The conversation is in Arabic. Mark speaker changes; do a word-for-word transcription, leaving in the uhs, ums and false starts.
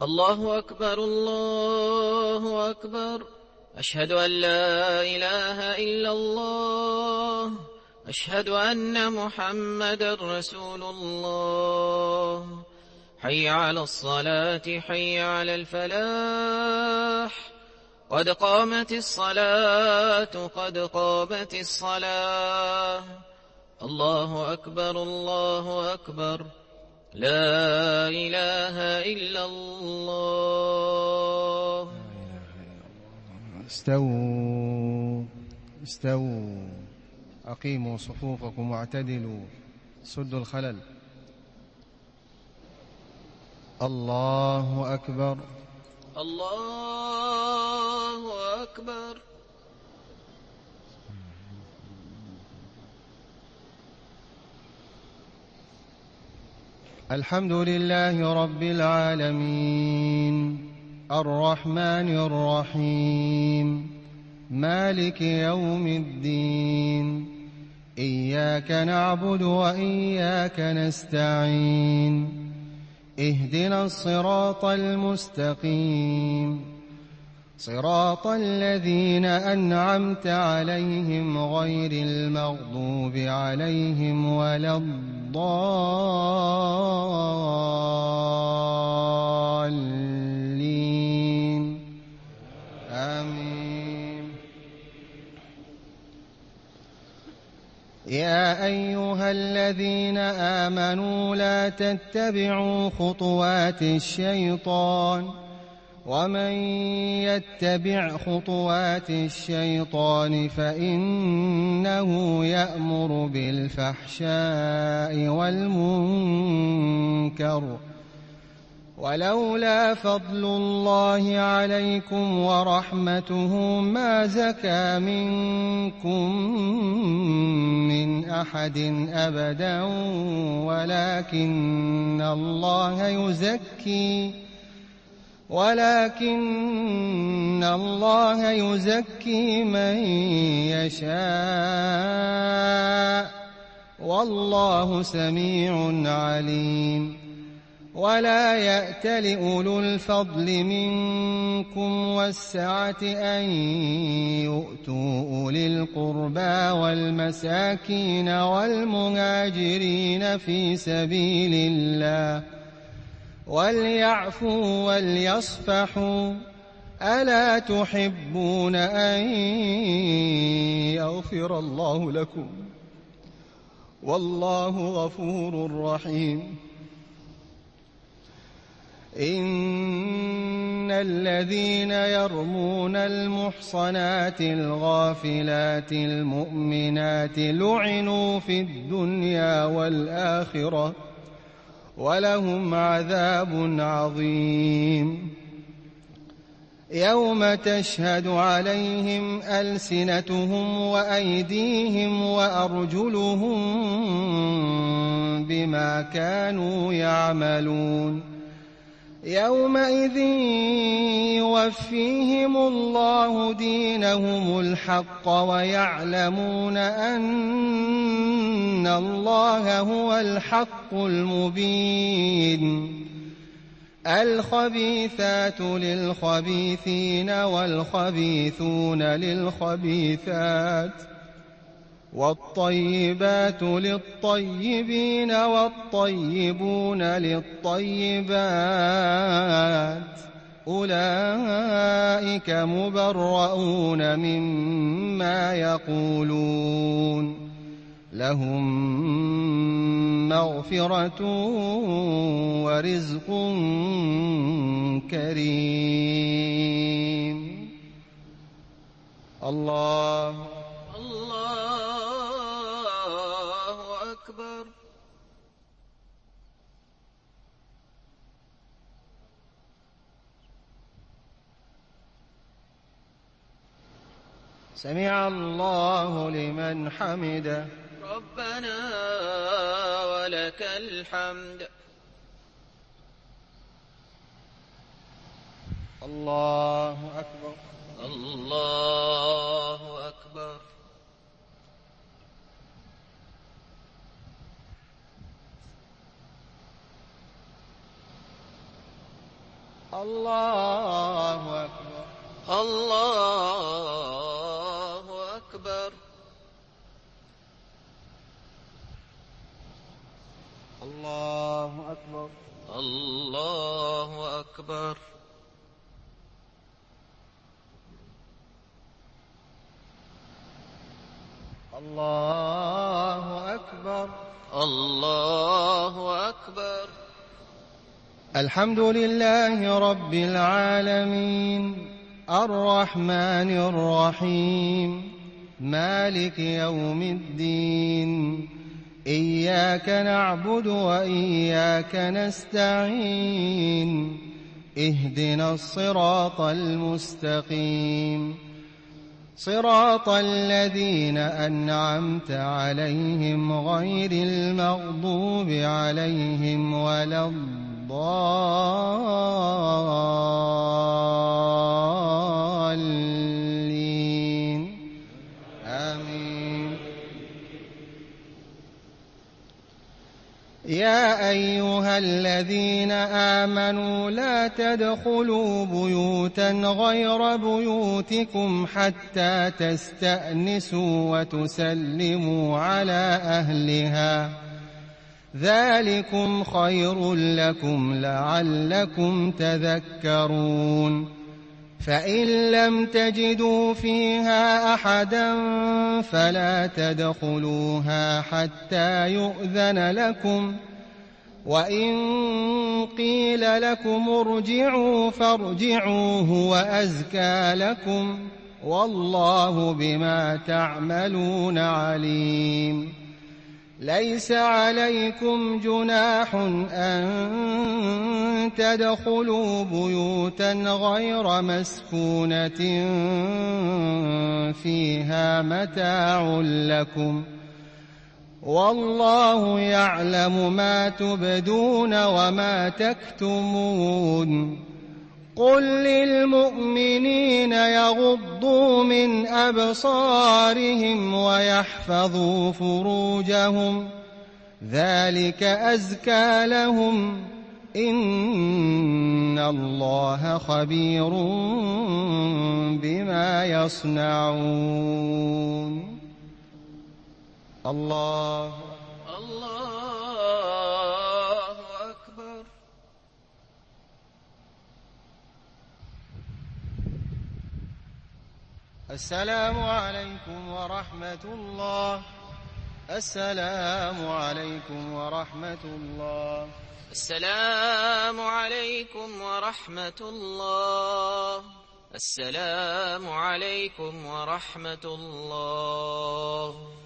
Speaker 1: الله أكبر الله أكبر. أشهد أن لا إله إلا الله. أشهد أن محمدا رسول الله. حي على الصلاة حي على الفلاح. قد قامت الصلاة قد قامت الصلاة. الله أكبر الله أكبر. لا إله إلا الله.
Speaker 2: استووا استووا أقيموا صفوفكم واعتدلوا، سدوا الخلل. الله أكبر
Speaker 1: الله أكبر.
Speaker 2: الحمد لله رب العالمين، الرحمن الرحيم، مالك يوم الدين. إياك نعبد وإياك نستعين. اهدنا الصراط المستقيم، صراط الذين أنعمت عليهم غير المغضوب عليهم ولا الضالين. آمين. يا أيها الذين آمنوا لا تتبعوا خطوات الشيطان، ومن يتبع خطوات الشيطان فإنه يأمر بالفحشاء والمنكر. ولولا فضل الله عليكم ورحمته ما زكى منكم من أحد أبدا، ولكن الله يزكي ولكن الله يزكي من يشاء، والله سميع عليم. ولا يأتل أولو الفضل منكم والسعة أن يؤتوا أولي القربى والمساكين والمهاجرين في سبيل الله، وليعفوا وليصفحوا. ألا تحبون أن يغفر الله لكم؟ والله غفور رحيم. إن الذين يرمون المحصنات الغافلات المؤمنات لعنوا في الدنيا والآخرة، ولهم عذاب عظيم. يوم تشهد عليهم ألسنتهم وأيديهم وأرجلهم بما كانوا يعملون. يومئذ يوفيهم الله دينهم الحق، ويعلمون أن الله هو الحق المبين. الخبيثات للخبيثين والخبيثون للخبيثات، والطيبات للطيبين والطيبون للطيبات، أولئك مبرؤون مما يقولون، لهم مغفرة ورزق كريم. الله
Speaker 1: الله أكبر.
Speaker 2: سمع الله لمن حمده.
Speaker 1: ربنا ولك الحمد.
Speaker 2: الله أكبر
Speaker 1: الله أكبر.
Speaker 2: الله أكبر.
Speaker 1: الله أكبر.
Speaker 2: الله أكبر.
Speaker 1: الله أكبر.
Speaker 2: الله أكبر.
Speaker 1: الله أكبر.
Speaker 2: الحمد لله رب العالمين الرحمن الرحيم مالك يوم الدين إياك نعبد وإياك نستعين اهدنا الصراط المستقيم صراط الذين أنعمت عليهم غير المغضوب عليهم ولا الضالين آمين. يا أيها الذين آمنوا لا تدخلوا بيوتا غير بيوتكم حتى تستأنسوا وتسلموا على أهلها ذلكم خير لكم لعلكم تذكرون. فإن لم تجدوا فيها أحدا فلا تدخلوها حتى يؤذن لكم وإن قيل لكم ارجعوا فارجعوا هو أزكى لكم والله بما تعملون عليم. ليس عليكم جناح أن تدخلوا بيوتا غير مسكونة فيها متاع لكم والله يعلم ما تبدون وما تكتمون. قل للمؤمنين يغضوا من أبصارهم ويحفظوا فروجهم ذلك أزكى لهم إن الله خبير بما يصنعون. الله
Speaker 1: الله أكبر.
Speaker 2: السلام عليكم ورحمة الله. السلام عليكم ورحمة الله.
Speaker 1: السلام عليكم ورحمة الله. السلام عليكم ورحمة الله.